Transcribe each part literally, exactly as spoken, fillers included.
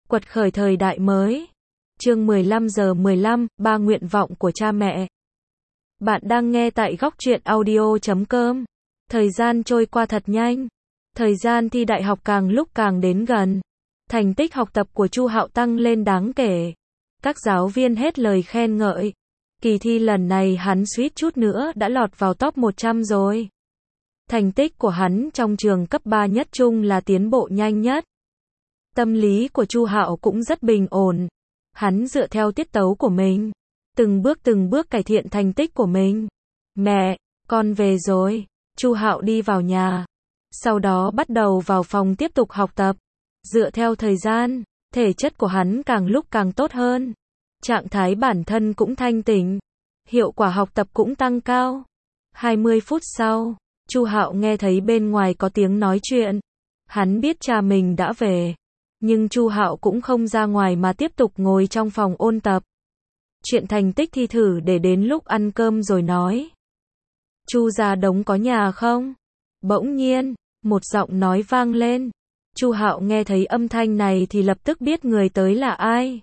Quật khởi thời đại mới. Chương mười lăm giờ mười lăm, ba nguyện vọng của cha mẹ. Bạn đang nghe tại góc truyện audio chấm com. Thời gian trôi qua thật nhanh. Thời gian thi đại học càng lúc càng đến gần. Thành tích học tập của Chu Hạo tăng lên đáng kể. Các giáo viên hết lời khen ngợi. Kỳ thi lần này hắn suýt chút nữa đã lọt vào top một trăm rồi. Thành tích của hắn trong trường cấp ba nhất trung là tiến bộ nhanh nhất. Tâm lý của Chu Hạo cũng rất bình ổn. Hắn dựa theo tiết tấu của mình, từng bước từng bước cải thiện thành tích của mình. Mẹ, con về rồi. Chu Hạo đi vào nhà, sau đó bắt đầu vào phòng tiếp tục học tập. Dựa theo thời gian, thể chất của hắn càng lúc càng tốt hơn. Trạng thái bản thân cũng thanh tỉnh. Hiệu quả học tập cũng tăng cao. hai mươi phút sau, Chu Hạo nghe thấy bên ngoài có tiếng nói chuyện. Hắn biết cha mình đã về. Nhưng Chu Hạo cũng không ra ngoài mà tiếp tục ngồi trong phòng ôn tập. Chuyện thành tích thi thử để đến lúc ăn cơm rồi nói. Chu Gia Đống có nhà không? Bỗng nhiên, một giọng nói vang lên. Chu Hạo nghe thấy âm thanh này thì lập tức biết người tới là ai.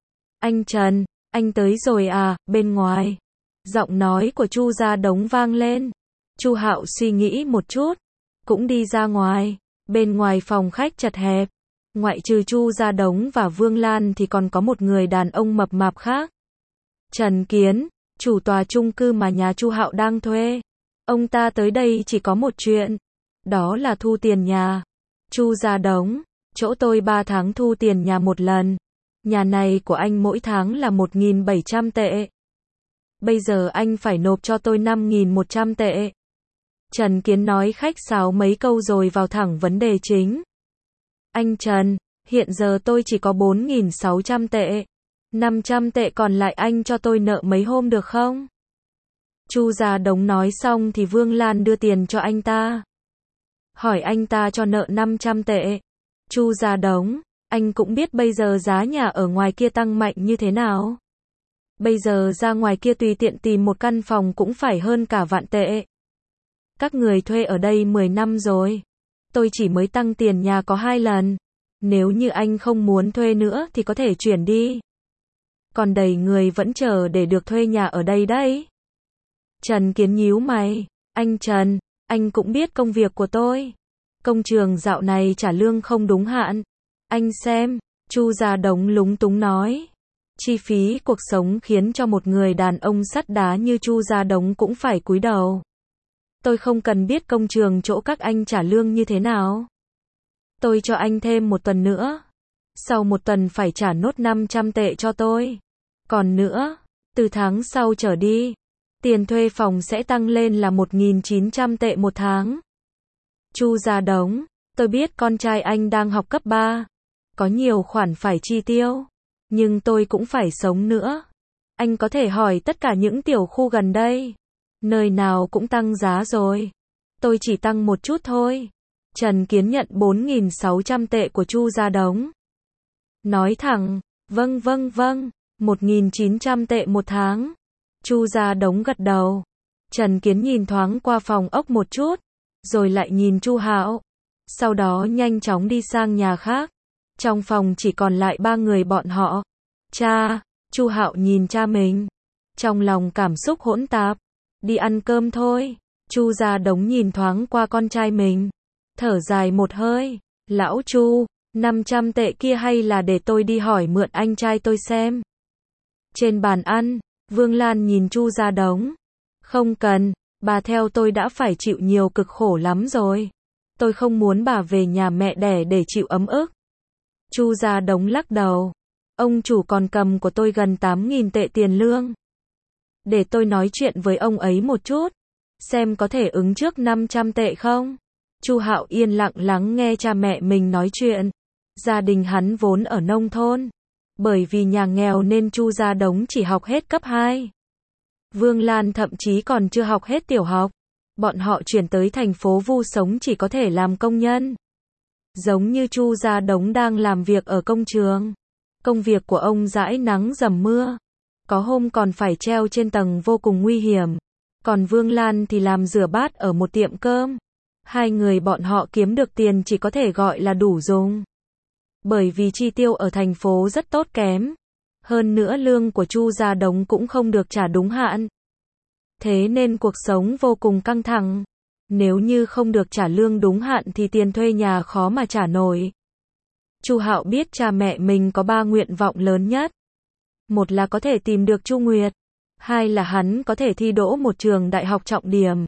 Anh Trần, anh tới rồi à, bên ngoài. Giọng nói của Chu Gia Đống vang lên. Chu Hạo suy nghĩ một chút, cũng đi ra ngoài. Bên ngoài phòng khách chật hẹp. Ngoại trừ Chu Gia Đống và Vương Lan thì còn có một người đàn ông mập mạp khác. Trần Kiến, chủ tòa chung cư mà nhà Chu Hạo đang thuê. Ông ta tới đây chỉ có một chuyện, đó là thu tiền nhà. Chu Gia Đống, chỗ tôi ba tháng thu tiền nhà một lần. Nhà này của anh mỗi tháng là một nghìn bảy trăm tệ. Bây giờ anh phải nộp cho tôi năm nghìn một trăm tệ. Trần Kiến nói khách sáo mấy câu rồi vào thẳng vấn đề chính. Anh Trần, hiện giờ tôi chỉ có bốn nghìn sáu trăm tệ. năm trăm tệ còn lại anh cho tôi nợ mấy hôm được không? Chu Gia Đống nói xong thì Vương Lan đưa tiền cho anh ta. Hỏi anh ta cho nợ năm trăm tệ. Chu Gia Đống, anh cũng biết bây giờ giá nhà ở ngoài kia tăng mạnh như thế nào. Bây giờ ra ngoài kia tùy tiện tìm một căn phòng cũng phải hơn cả vạn tệ. Các người thuê ở đây mười năm rồi. Tôi chỉ mới tăng tiền nhà có hai lần. Nếu như anh không muốn thuê nữa thì có thể chuyển đi. Còn đầy người vẫn chờ để được thuê nhà ở đây đấy. Trần Kiến nhíu mày. Anh Trần, anh cũng biết công việc của tôi. Công trường dạo này trả lương không đúng hạn. Anh xem, Chu Gia Đống lúng túng nói. Chi phí cuộc sống khiến cho một người đàn ông sắt đá như Chu Gia Đống cũng phải cúi đầu. Tôi không cần biết công trường chỗ các anh trả lương như thế nào. Tôi cho anh thêm một tuần nữa. Sau một tuần phải trả nốt năm trăm tệ cho tôi. Còn nữa, từ tháng sau trở đi, tiền thuê phòng sẽ tăng lên là một nghìn chín trăm tệ một tháng. Chu Gia Đống, tôi biết con trai anh đang học cấp ba. Có nhiều khoản phải chi tiêu. Nhưng tôi cũng phải sống nữa. Anh có thể hỏi tất cả những tiểu khu gần đây. Nơi nào cũng tăng giá rồi. Tôi chỉ tăng một chút thôi. Trần Kiến nhận bốn nghìn sáu trăm tệ của Chu Gia Đống. Nói thẳng, vâng vâng vâng, một nghìn chín trăm tệ một tháng. Chu Gia Đống gật đầu. Trần Kiến nhìn thoáng qua phòng ốc một chút, rồi lại nhìn Chu Hạo. Sau đó nhanh chóng đi sang nhà khác. Trong phòng chỉ còn lại ba người bọn họ. Cha, Chu Hạo nhìn cha mình. Trong lòng cảm xúc hỗn tạp. Đi ăn cơm thôi. Chu Gia Đống nhìn thoáng qua con trai mình. Thở dài một hơi. Lão Chu, năm trăm tệ kia hay là để tôi đi hỏi mượn anh trai tôi xem. Trên bàn ăn, Vương Lan nhìn Chu Gia Đống. Không cần, bà theo tôi đã phải chịu nhiều cực khổ lắm rồi. Tôi không muốn bà về nhà mẹ đẻ để chịu ấm ức. Chu Gia Đống lắc đầu. Ông chủ còn cầm của tôi gần tám nghìn tệ tiền lương. Để tôi nói chuyện với ông ấy một chút. Xem có thể ứng trước năm trăm tệ không? Chu Hạo yên lặng lắng nghe cha mẹ mình nói chuyện. Gia đình hắn vốn ở nông thôn. Bởi vì nhà nghèo nên Chu Gia Đống chỉ học hết cấp hai. Vương Lan thậm chí còn chưa học hết tiểu học. Bọn họ chuyển tới thành phố Vu sống chỉ có thể làm công nhân. Giống như Chu Gia Đống đang làm việc ở công trường. Công việc của ông dãi nắng dầm mưa. Có hôm còn phải treo trên tầng vô cùng nguy hiểm. Còn Vương Lan thì làm rửa bát ở một tiệm cơm. Hai người bọn họ kiếm được tiền chỉ có thể gọi là đủ dùng. Bởi vì chi tiêu ở thành phố rất tốt kém. Hơn nữa lương của Chu Gia Đống cũng không được trả đúng hạn. Thế nên cuộc sống vô cùng căng thẳng. Nếu như không được trả lương đúng hạn thì tiền thuê nhà khó mà trả nổi. Chu Hạo biết cha mẹ mình có ba nguyện vọng lớn nhất. Một là có thể tìm được Chu Nguyệt. Hai là hắn có thể thi đỗ một trường đại học trọng điểm.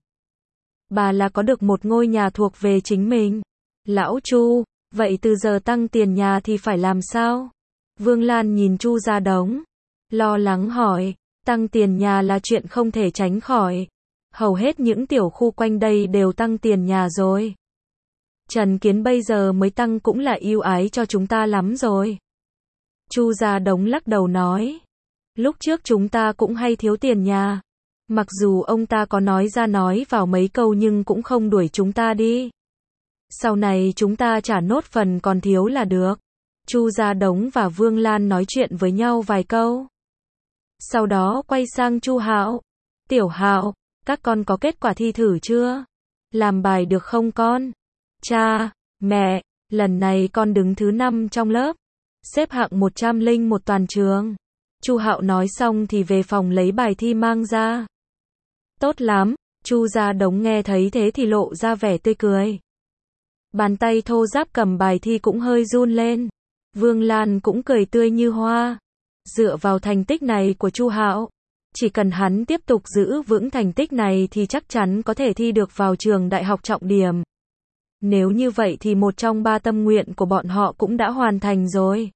Ba là có được một ngôi nhà thuộc về chính mình. Lão Chu, vậy từ giờ tăng tiền nhà thì phải làm sao? Vương Lan nhìn Chu Gia Đống, lo lắng hỏi, tăng tiền nhà là chuyện không thể tránh khỏi. Hầu hết những tiểu khu quanh đây đều tăng tiền nhà rồi. Trần Kiến bây giờ mới tăng cũng là ưu ái cho chúng ta lắm rồi. Chu Gia Đống lắc đầu nói, lúc trước chúng ta cũng hay thiếu tiền nhà. Mặc dù ông ta có nói ra nói vào mấy câu nhưng cũng không đuổi chúng ta đi. Sau này chúng ta trả nốt phần còn thiếu là được. Chu Gia Đống và Vương Lan nói chuyện với nhau vài câu. Sau đó quay sang Chu Hạo. Tiểu Hạo, các con có kết quả thi thử chưa? Làm bài được không con? Cha, mẹ, lần này con đứng thứ năm trong lớp. Xếp hạng một trăm lẻ một toàn trường. Chu Hạo nói xong thì về phòng lấy bài thi mang ra. Tốt lắm, Chu Gia Đống nghe thấy thế thì lộ ra vẻ tươi cười. Bàn tay thô ráp cầm bài thi cũng hơi run lên. Vương Lan cũng cười tươi như hoa. Dựa vào thành tích này của Chu Hạo, chỉ cần hắn tiếp tục giữ vững thành tích này thì chắc chắn có thể thi được vào trường đại học trọng điểm. Nếu như vậy thì một trong ba tâm nguyện của bọn họ cũng đã hoàn thành rồi.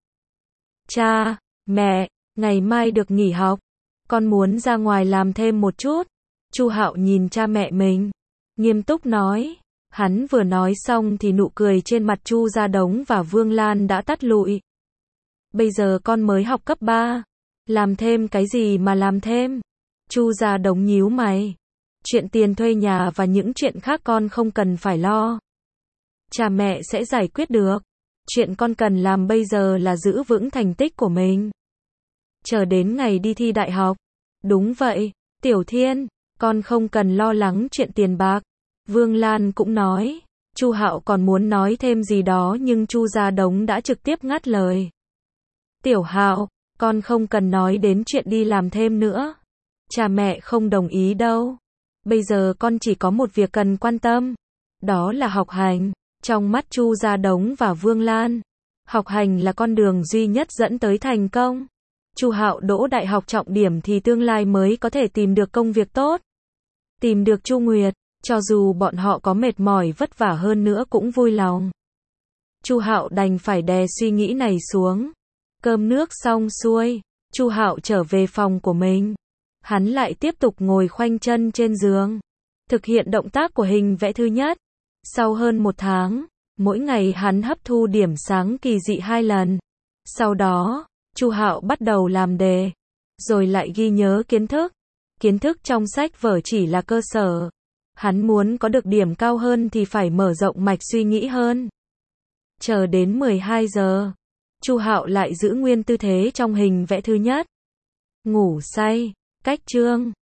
Cha, mẹ, ngày mai được nghỉ học. Con muốn ra ngoài làm thêm một chút. Chu Hạo nhìn cha mẹ mình, nghiêm túc nói. Hắn vừa nói xong thì nụ cười trên mặt Chu Gia Đống và Vương Lan đã tắt lụi. Bây giờ con mới học cấp ba. Làm thêm cái gì mà làm thêm? Chu Gia Đống nhíu mày. Chuyện tiền thuê nhà và những chuyện khác con không cần phải lo. Cha mẹ sẽ giải quyết được. Chuyện con cần làm bây giờ là giữ vững thành tích của mình. Chờ đến ngày đi thi đại học. Đúng vậy, Tiểu Thiên, con không cần lo lắng chuyện tiền bạc. Vương Lan cũng nói. Chu Hạo còn muốn nói thêm gì đó nhưng Chu Gia Đống đã trực tiếp ngắt lời. Tiểu Hạo, con không cần nói đến chuyện đi làm thêm nữa. Cha mẹ không đồng ý đâu. Bây giờ con chỉ có một việc cần quan tâm. Đó là học hành. Trong mắt Chu Gia Đống và Vương Lan, học hành là con đường duy nhất dẫn tới thành công. Chu Hạo đỗ đại học trọng điểm thì tương lai mới có thể tìm được công việc tốt. Tìm được Chu Nguyệt, cho dù bọn họ có mệt mỏi vất vả hơn nữa cũng vui lòng. Chu Hạo đành phải đè suy nghĩ này xuống. Cơm nước xong xuôi, Chu Hạo trở về phòng của mình. Hắn lại tiếp tục ngồi khoanh chân trên giường, thực hiện động tác của hình vẽ thứ nhất. Sau hơn một tháng, mỗi ngày hắn hấp thu điểm sáng kỳ dị hai lần. Sau đó, Chu Hạo bắt đầu làm đề, rồi lại ghi nhớ kiến thức. Kiến thức trong sách vở chỉ là cơ sở. Hắn muốn có được điểm cao hơn thì phải mở rộng mạch suy nghĩ hơn. Chờ đến mười hai giờ, Chu Hạo lại giữ nguyên tư thế trong hình vẽ thứ nhất. Ngủ say, cách chương.